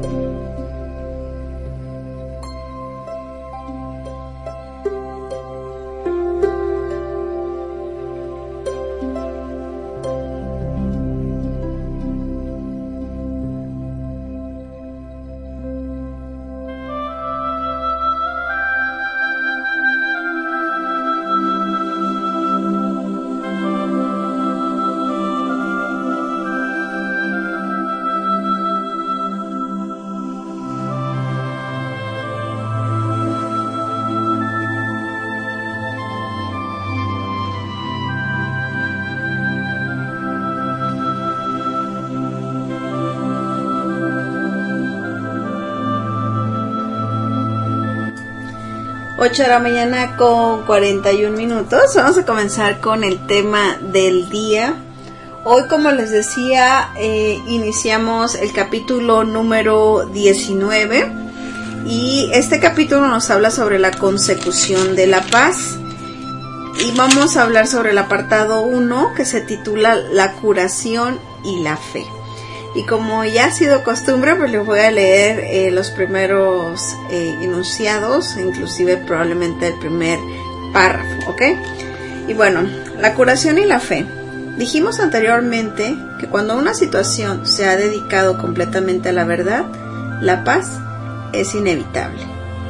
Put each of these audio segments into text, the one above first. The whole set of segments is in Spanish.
Ocho de la mañana con 41 minutos. Vamos a comenzar con el tema del día. Hoy, como les decía, iniciamos el capítulo número 19 y este capítulo nos habla sobre la consecución de la paz y vamos a hablar sobre el apartado 1 que se titula La curación y la fe. Y como ya ha sido costumbre, pues les voy a leer los primeros enunciados, inclusive probablemente el primer párrafo, ¿ok? Y bueno, la curación y la fe. Dijimos anteriormente que cuando una situación se ha dedicado completamente a la verdad, la paz es inevitable.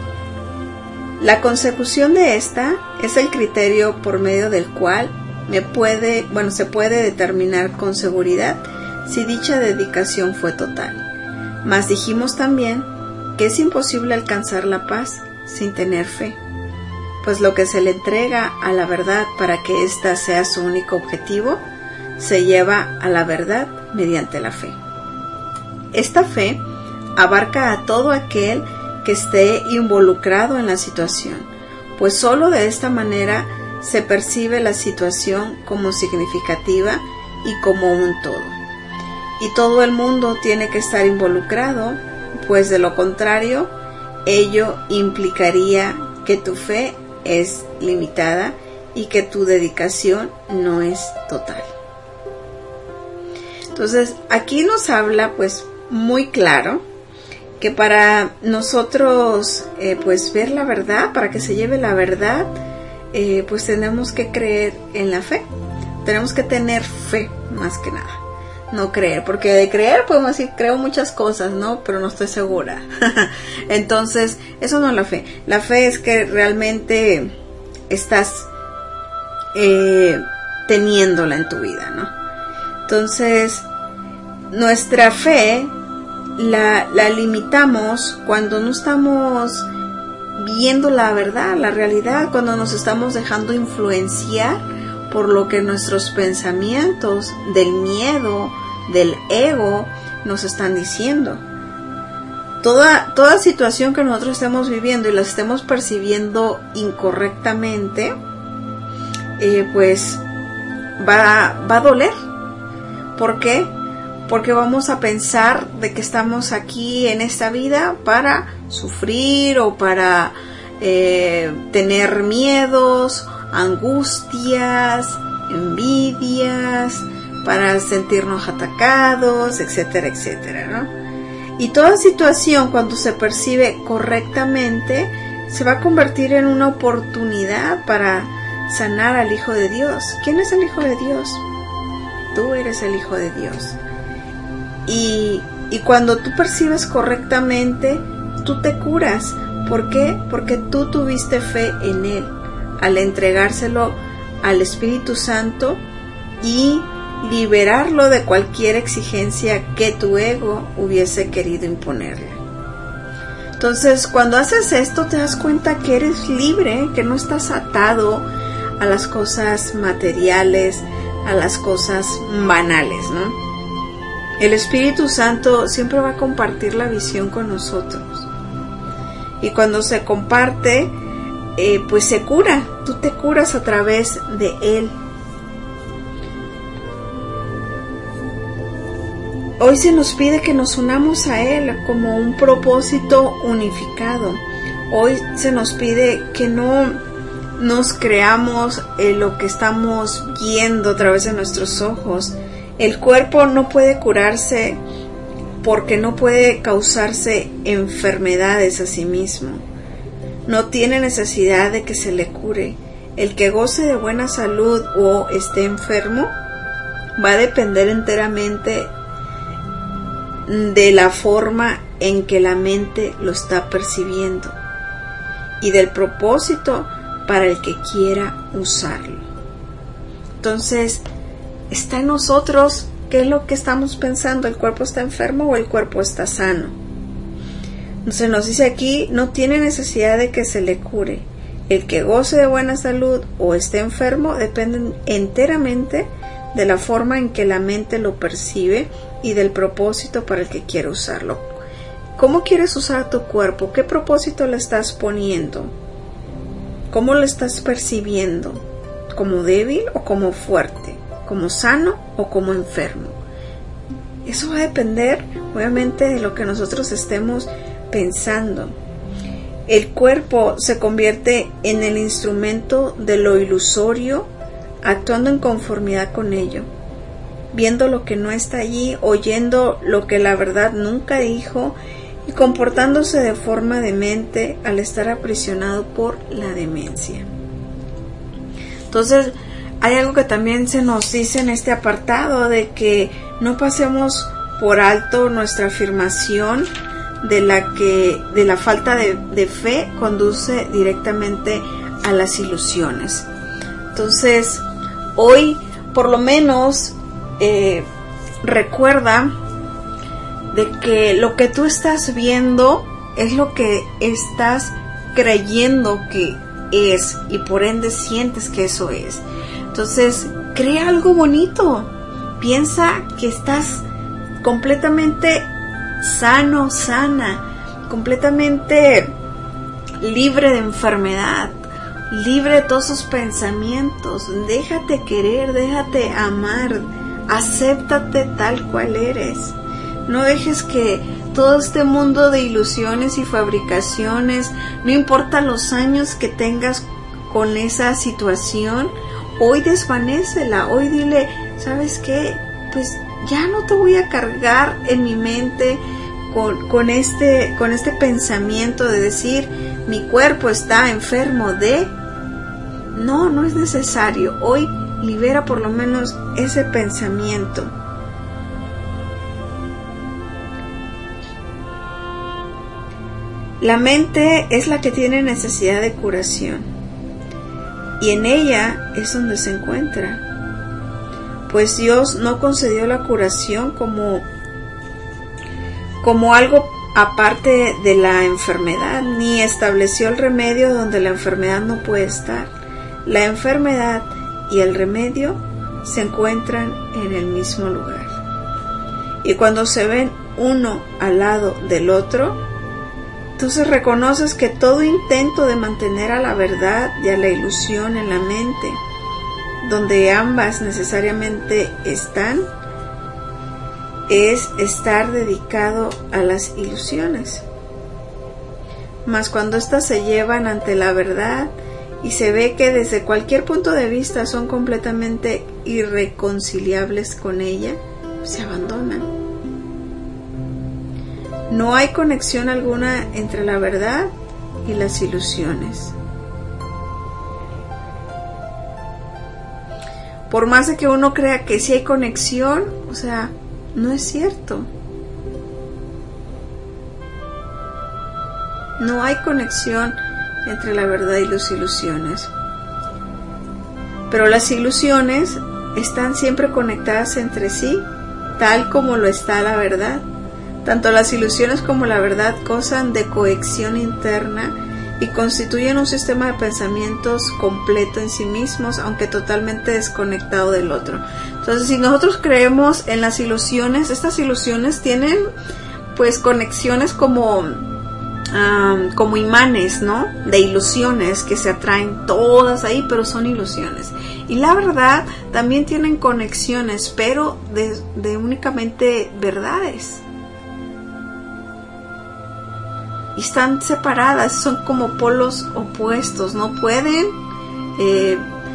La consecución de esta es el criterio por medio del cual se puede determinar con seguridad si dicha dedicación fue total. Mas dijimos también que es imposible alcanzar la paz sin tener fe, pues lo que se le entrega a la verdad para que ésta sea su único objetivo, se lleva a la verdad mediante la fe. Esta fe abarca a todo aquel que esté involucrado en la situación, pues sólo de esta manera se percibe la situación como significativa y como un todo. Y todo el mundo tiene que estar involucrado, pues de lo contrario, ello implicaría que tu fe es limitada y que tu dedicación no es total. Entonces, aquí nos habla pues muy claro que para nosotros pues ver la verdad, para que se lleve la verdad, pues tenemos que creer en la fe. Tenemos que tener fe más que nada. No creer, porque de creer podemos decir creo muchas cosas, ¿no? Pero no estoy segura. Entonces, eso no es la fe. La fe es que realmente estás teniéndola en tu vida, ¿no? Entonces, nuestra fe la limitamos cuando no estamos viendo la verdad, la realidad, cuando nos estamos dejando influenciar por lo que nuestros pensamientos del miedo, del ego, nos están diciendo. Toda situación que nosotros estemos viviendo y la estemos percibiendo incorrectamente, pues va a doler. ¿Por qué? Porque vamos a pensar de que estamos aquí en esta vida para sufrir o para tener miedos, angustias, envidias, para sentirnos atacados, etcétera, etcétera, ¿no? Y toda situación, cuando se percibe correctamente, se va a convertir en una oportunidad para sanar al Hijo de Dios. ¿Quién es el Hijo de Dios? Tú eres el Hijo de Dios. Y cuando tú percibes correctamente, tú te curas. ¿Por qué? Porque tú tuviste fe en Él al entregárselo al Espíritu Santo y liberarlo de cualquier exigencia que tu ego hubiese querido imponerle. Entonces, cuando haces esto, te das cuenta que eres libre, que no estás atado a las cosas materiales, a las cosas banales, ¿no? El Espíritu Santo siempre va a compartir la visión con nosotros. Y cuando se comparte, pues se cura. Tú te curas a través de Él. Hoy se nos pide que nos unamos a Él como un propósito unificado. Hoy se nos pide que no nos creamos lo que estamos viendo a través de nuestros ojos. El cuerpo no puede curarse porque no puede causarse enfermedades a sí mismo. No tiene necesidad de que se le cure. El que goce de buena salud o esté enfermo va a depender enteramente de la forma en que la mente lo está percibiendo y del propósito para el que quiera usarlo. Entonces, está en nosotros qué es lo que estamos pensando, ¿el cuerpo está enfermo o el cuerpo está sano? Entonces nos dice aquí, no tiene necesidad de que se le cure. El que goce de buena salud o esté enfermo depende enteramente de la forma en que la mente lo percibe y del propósito para el que quiere usarlo. ¿Cómo quieres usar tu cuerpo? ¿Qué propósito le estás poniendo? ¿Cómo lo estás percibiendo? ¿Como débil o como fuerte? ¿Como sano o como enfermo? Eso va a depender, obviamente, de lo que nosotros estemos pensando. El cuerpo se convierte en el instrumento de lo ilusorio, actuando en conformidad con ello, viendo lo que no está allí, oyendo lo que la verdad nunca dijo y comportándose de forma demente al estar aprisionado por la demencia. Entonces, hay algo que también se nos dice en este apartado, de que no pasemos por alto nuestra afirmación de la falta de fe conduce directamente a las ilusiones. Entonces, hoy por lo menos recuerda de que lo que tú estás viendo es lo que estás creyendo que es, y por ende sientes que eso es. Entonces, crea algo bonito. Piensa que estás completamente sano, sana, completamente libre de enfermedad, libre de todos esos pensamientos. Déjate querer, déjate amar, acéptate tal cual eres. No dejes que todo este mundo de ilusiones y fabricaciones, no importa los años que tengas con esa situación, hoy desvanécela, hoy dile, ¿sabes qué? Pues ya no te voy a cargar en mi mente con este pensamiento de decir, mi cuerpo está enfermo de... No es necesario. Hoy libera por lo menos ese pensamiento. La mente es la que tiene necesidad de curación, y en ella es donde se encuentra, pues Dios no concedió la curación como algo aparte de la enfermedad, ni estableció el remedio donde la enfermedad no puede estar. La enfermedad y el remedio se encuentran en el mismo lugar, y cuando se ven uno al lado del otro, entonces reconoces que todo intento de mantener a la verdad y a la ilusión en la mente, donde ambas necesariamente están, es estar dedicado a las ilusiones. Mas cuando éstas se llevan ante la verdad y se ve que desde cualquier punto de vista son completamente irreconciliables con ella, se abandonan. No hay conexión alguna entre la verdad y las ilusiones. Por más de que uno crea que sí hay conexión, o sea, no es cierto. No hay conexión entre la verdad y las ilusiones. Pero las ilusiones están siempre conectadas entre sí, tal como lo está la verdad. Tanto las ilusiones como la verdad gozan de cohesión interna y constituyen un sistema de pensamientos completo en sí mismos, aunque totalmente desconectado del otro. Entonces, si nosotros creemos en las ilusiones, estas ilusiones tienen pues conexiones como imanes, ¿no? De ilusiones que se atraen todas ahí, pero son ilusiones. Y la verdad también tienen conexiones, pero de únicamente verdades. Y están separadas, son como polos opuestos, no pueden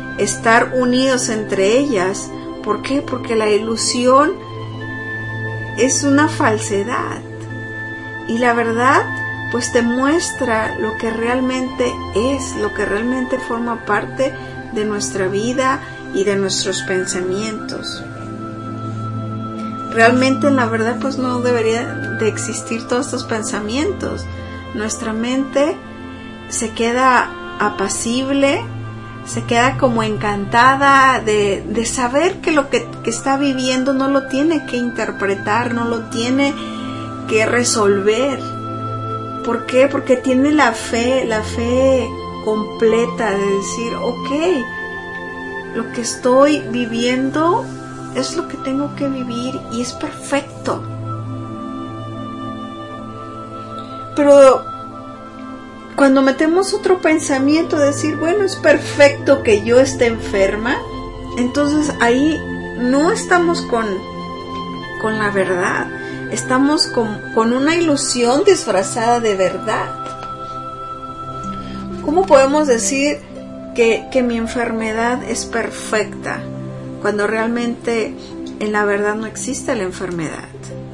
estar unidos entre ellas. ¿Por qué? Porque la ilusión es una falsedad. Y la verdad, pues te muestra lo que realmente es, lo que realmente forma parte de nuestra vida y de nuestros pensamientos. Realmente en la verdad pues no debería de existir todos estos pensamientos. Nuestra mente se queda apacible, se queda como encantada de saber que lo que está viviendo no lo tiene que interpretar, no lo tiene que resolver. ¿Por qué? Porque tiene la fe completa de decir, ok, lo que estoy viviendo es lo que tengo que vivir y es perfecto. Pero cuando metemos otro pensamiento de decir, bueno, es perfecto que yo esté enferma, entonces ahí no estamos con la verdad, estamos con una ilusión disfrazada de verdad. ¿Cómo podemos decir que mi enfermedad es perfecta cuando realmente en la verdad no existe la enfermedad?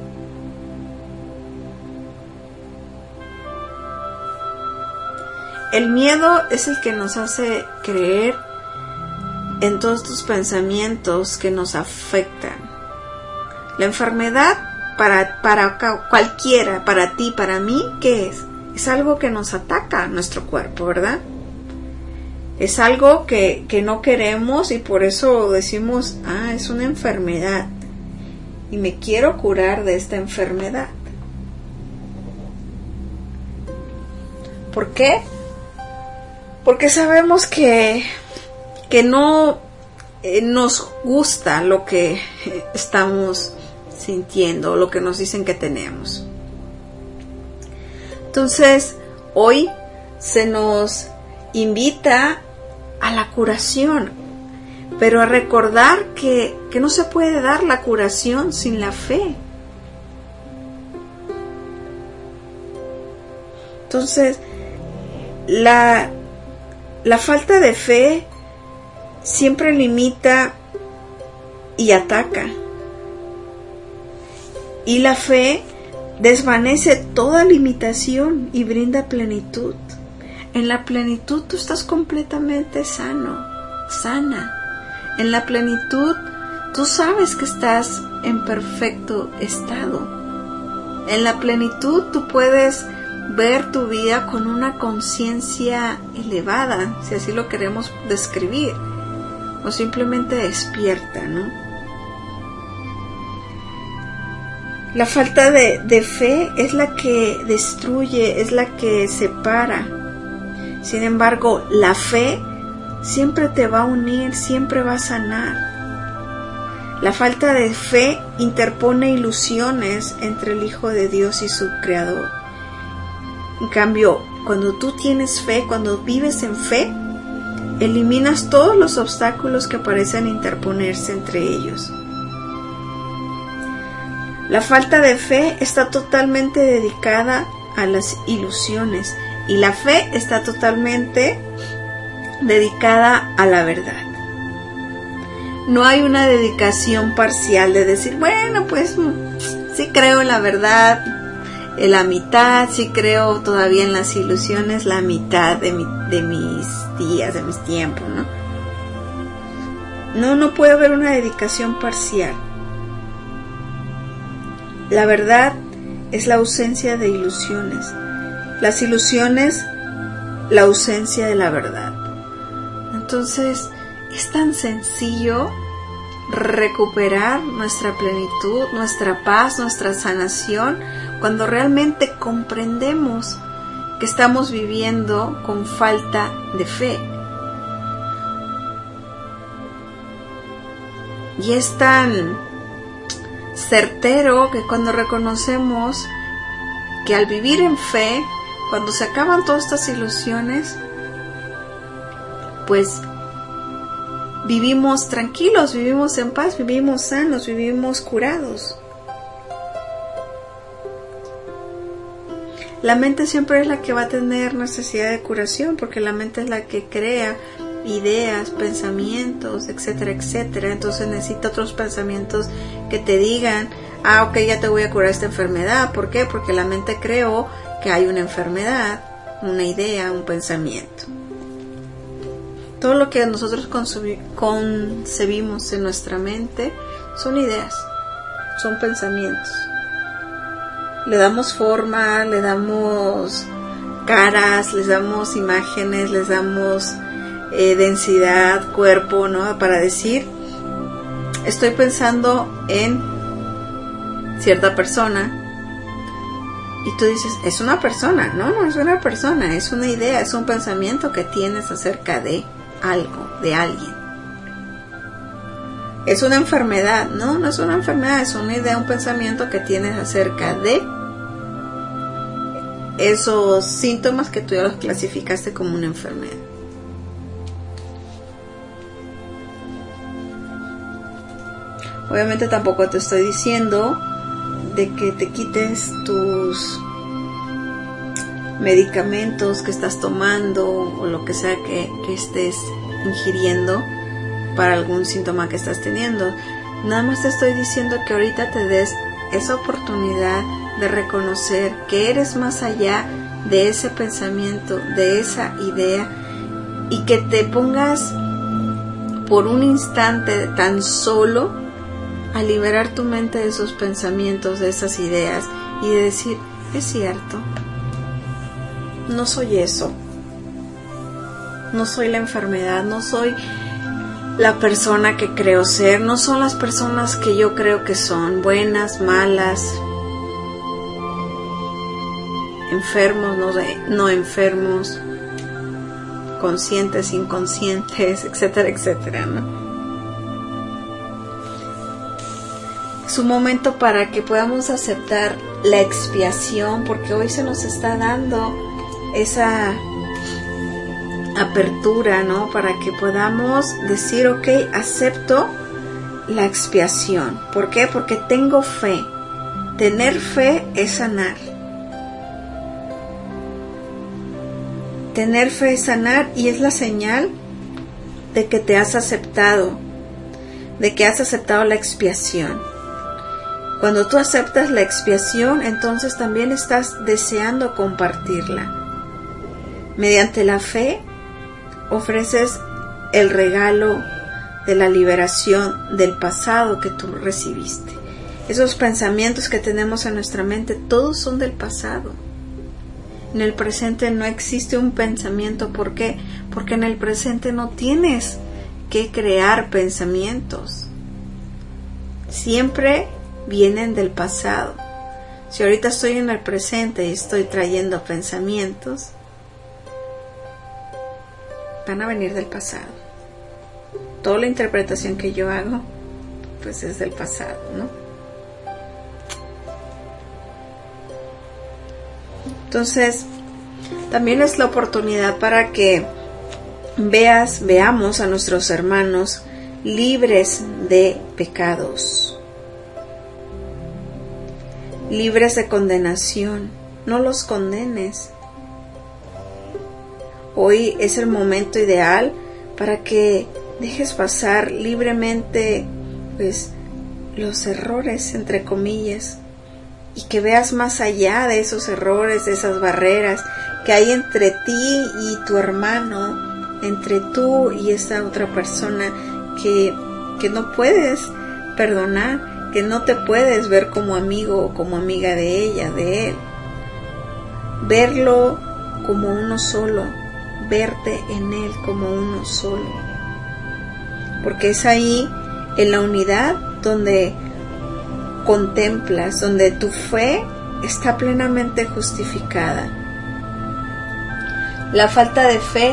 El miedo es el que nos hace creer en todos estos pensamientos que nos afectan. La enfermedad para cualquiera, para ti, para mí, ¿qué es? Es algo que nos ataca a nuestro cuerpo, ¿verdad? Es algo que no queremos y por eso decimos, es una enfermedad y me quiero curar de esta enfermedad. ¿Por qué? Porque sabemos que no nos gusta lo que estamos sintiendo, lo que nos dicen que tenemos. Entonces, hoy se nos invita a la curación, pero a recordar que no se puede dar la curación sin la fe. Entonces, la falta de fe siempre limita y ataca. Y la fe desvanece toda limitación y brinda plenitud. En la plenitud tú estás completamente sano, sana. En la plenitud tú sabes que estás en perfecto estado. En la plenitud tú puedes ver tu vida con una conciencia elevada, si así lo queremos describir, o simplemente despierta, ¿no? La falta de fe es la que destruye, es la que separa. Sin embargo, la fe siempre te va a unir, siempre va a sanar. La falta de fe interpone ilusiones entre el Hijo de Dios y su Creador. En cambio, cuando tú tienes fe, cuando vives en fe, eliminas todos los obstáculos que parecen interponerse entre ellos. La falta de fe está totalmente dedicada a las ilusiones y la fe está totalmente dedicada a la verdad. No hay una dedicación parcial de decir, bueno, pues sí creo en la verdad, en la mitad, sí creo todavía en las ilusiones, la mitad de mis días, de mis tiempos, ¿no? No puede haber una dedicación parcial. La verdad es la ausencia de ilusiones. Las ilusiones, la ausencia de la verdad. Entonces, es tan sencillo recuperar nuestra plenitud, nuestra paz, nuestra sanación, cuando realmente comprendemos que estamos viviendo con falta de fe. Y es tan certero que cuando reconocemos que al vivir en fe, cuando se acaban todas estas ilusiones, pues vivimos tranquilos, vivimos en paz, vivimos sanos, vivimos curados. La mente siempre es la que va a tener necesidad de curación, porque la mente es la que crea ideas, pensamientos, etcétera, etcétera. Entonces necesita otros pensamientos que te digan, ok, ya te voy a curar esta enfermedad. ¿Por qué? Porque la mente creó que hay una enfermedad, una idea, un pensamiento. Todo lo que nosotros concebimos en nuestra mente son ideas, son pensamientos. Le damos forma, le damos caras, les damos imágenes, les damos densidad, cuerpo, ¿no? Para decir, estoy pensando en cierta persona. Y tú dices, es una persona. No es una persona, es una idea, es un pensamiento que tienes acerca de algo, de alguien. Es una enfermedad. No es una enfermedad, es una idea, un pensamiento que tienes acerca de esos síntomas que tú ya los clasificaste como una enfermedad. Obviamente tampoco te estoy diciendo de que te quites tus medicamentos que estás tomando o lo que sea que estés ingiriendo para algún síntoma que estás teniendo. Nada más te estoy diciendo que ahorita te des esa oportunidad de reconocer que eres más allá de ese pensamiento, de esa idea, y que te pongas por un instante tan solo a liberar tu mente de esos pensamientos, de esas ideas, y de decir, es cierto, no soy eso, no soy la enfermedad, no soy la persona que creo ser, no son las personas que yo creo que son, buenas, malas, enfermos, no enfermos, conscientes, inconscientes, etcétera, etcétera, ¿no? Es un momento para que podamos aceptar la expiación, porque hoy se nos está dando esa apertura, ¿no? Para que podamos decir, ok, acepto la expiación. ¿Por qué? Porque tengo fe. Tener fe es sanar. Tener fe es sanar, y es la señal de que te has aceptado, de que has aceptado la expiación. Cuando tú aceptas la expiación, entonces también estás deseando compartirla. Mediante la fe, ofreces el regalo de la liberación del pasado que tú recibiste. Esos pensamientos que tenemos en nuestra mente, todos son del pasado. En el presente no existe un pensamiento. ¿Por qué? Porque en el presente no tienes que crear pensamientos. Siempre vienen del pasado. Si ahorita estoy en el presente y estoy trayendo pensamientos, van a venir del pasado. Toda la interpretación que yo hago, pues es del pasado, ¿no? Entonces, también es la oportunidad para que veamos a nuestros hermanos libres de pecados, libres de condenación. No los condenes. Hoy es el momento ideal para que dejes pasar libremente, pues, los errores, entre comillas, y que veas más allá de esos errores, de esas barreras que hay entre ti y tu hermano, entre tú y esa otra persona que no puedes perdonar, que no te puedes ver como amigo o como amiga de ella, de él. Verlo como uno solo, verte en él como uno solo. Porque es ahí, en la unidad, donde contemplas, donde tu fe está plenamente justificada. La falta de fe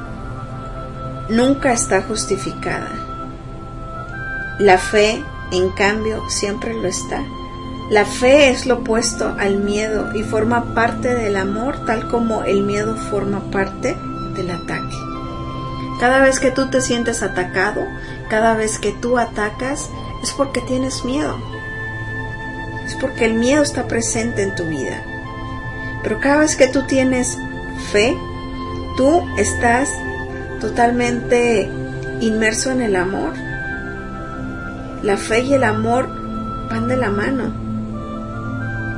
nunca está justificada. La fe, en cambio, siempre lo está. La fe es lo opuesto al miedo y forma parte del amor, tal como el miedo forma parte del ataque. Cada vez que tú te sientes atacado, cada vez que tú atacas, es porque tienes miedo. Es porque el miedo está presente en tu vida. Pero cada vez que tú tienes fe, tú estás totalmente inmerso en el amor. La fe y el amor van de la mano.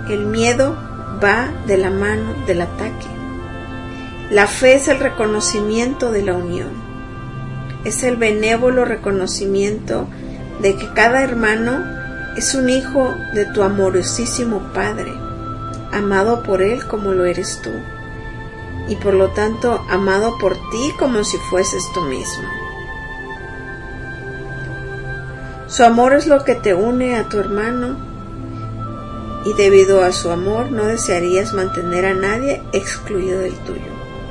El miedo va de la mano del ataque. La fe es el reconocimiento de la unión. Es el benévolo reconocimiento de que cada hermano es un hijo de tu amorosísimo Padre, amado por Él como lo eres tú, y por lo tanto amado por ti como si fueses tú mismo. Su amor es lo que te une a tu hermano, y debido a su amor no desearías mantener a nadie excluido del tuyo.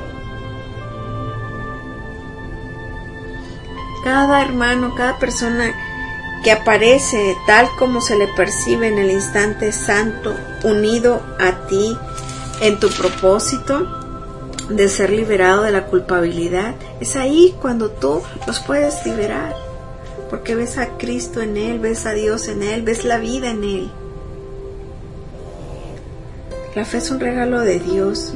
Cada hermano, cada persona que aparece tal como se le percibe en el instante santo, unido a ti en tu propósito de ser liberado de la culpabilidad, es ahí cuando tú los puedes liberar, porque ves a Cristo en Él, ves a Dios en Él, ves la vida en Él. La fe es un regalo de Dios.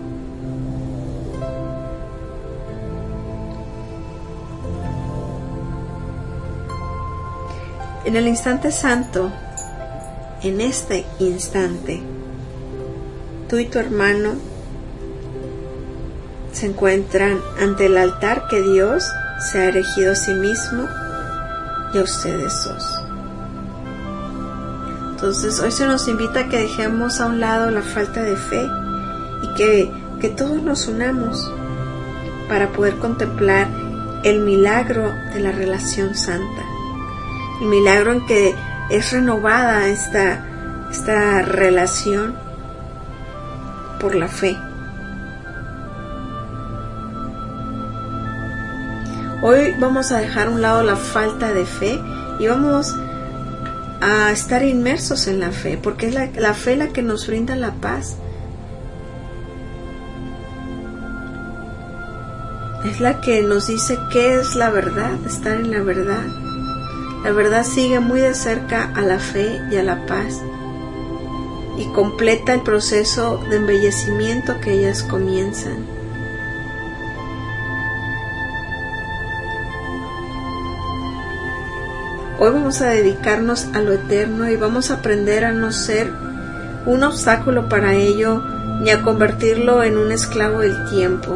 En el instante santo, en este instante, tú y tu hermano se encuentran ante el altar que Dios se ha erigido a sí mismo y a ustedes dos. Entonces hoy se nos invita a que dejemos a un lado la falta de fe y que todos nos unamos para poder contemplar el milagro de la relación santa. El milagro en que es renovada esta relación por la fe. Hoy vamos a dejar a un lado la falta de fe y vamos a estar inmersos en la fe, porque es la fe la que nos brinda la paz. Es la que nos dice qué es la verdad, estar en la verdad. La verdad sigue muy de cerca a la fe y a la paz y completa el proceso de embellecimiento que ellas comienzan. Hoy vamos a dedicarnos a lo eterno y vamos a aprender a no ser un obstáculo para ello ni a convertirlo en un esclavo del tiempo.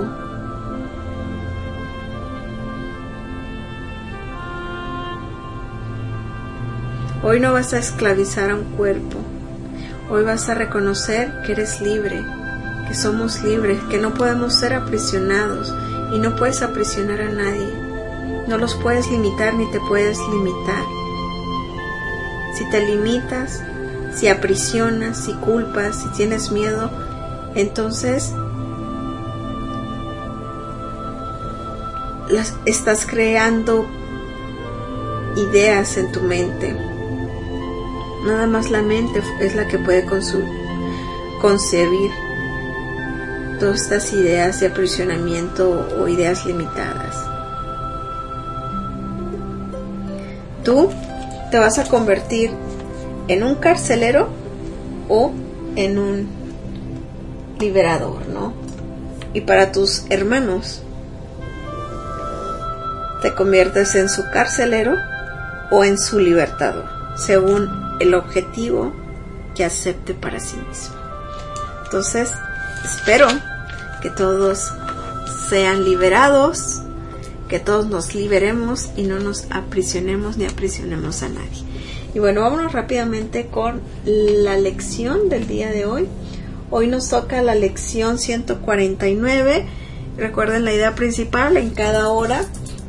Hoy no vas a esclavizar a un cuerpo. Hoy vas a reconocer que eres libre, que somos libres, que no podemos ser aprisionados y no puedes aprisionar a nadie. No los puedes limitar ni te puedes limitar. Si te limitas, si aprisionas, si culpas, si tienes miedo, entonces estás creando ideas en tu mente. Nada más la mente es la que puede concebir todas estas ideas de aprisionamiento o ideas limitadas. Tú te vas a convertir en un carcelero o en un liberador, ¿no? Y para tus hermanos, te conviertes en su carcelero o en su libertador, según el objetivo que acepte para sí mismo. Entonces, espero que todos sean liberados, que todos nos liberemos y no nos aprisionemos ni aprisionemos a nadie. Y bueno, vámonos rápidamente con la lección del día de hoy. Hoy nos toca la lección 149. Recuerden la idea principal: en cada hora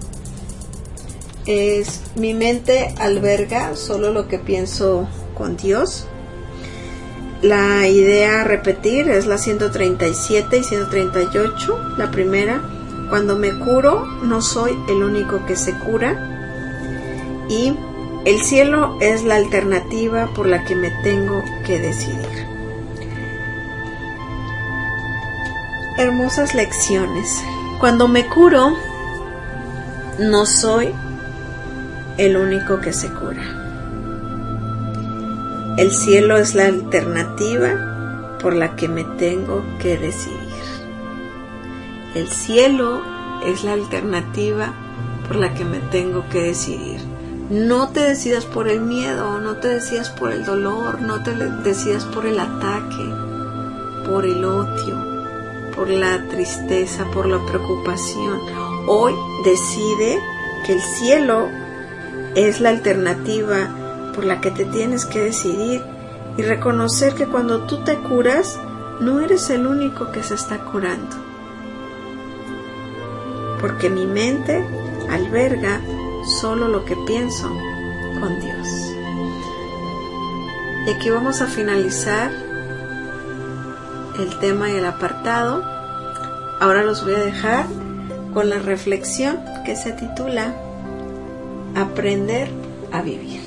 mi mente alberga solo lo que pienso con Dios. La idea a repetir es la 137 y 138. La primera: cuando me curo, no soy el único que se cura. Y el cielo es la alternativa por la que me tengo que decidir. Hermosas lecciones. Cuando me curo, no soy el único que se cura. El cielo es la alternativa por la que me tengo que decidir. El cielo es la alternativa por la que me tengo que decidir. No te decidas por el miedo, no te decidas por el dolor, no te decidas por el ataque, por el odio, por la tristeza, por la preocupación. Hoy decide que el cielo es la alternativa por la que te tienes que decidir y reconocer que cuando tú te curas, no eres el único que se está curando. Porque mi mente alberga solo lo que pienso con Dios. Y aquí vamos a finalizar el tema y el apartado. Ahora los voy a dejar con la reflexión que se titula Aprender a vivir.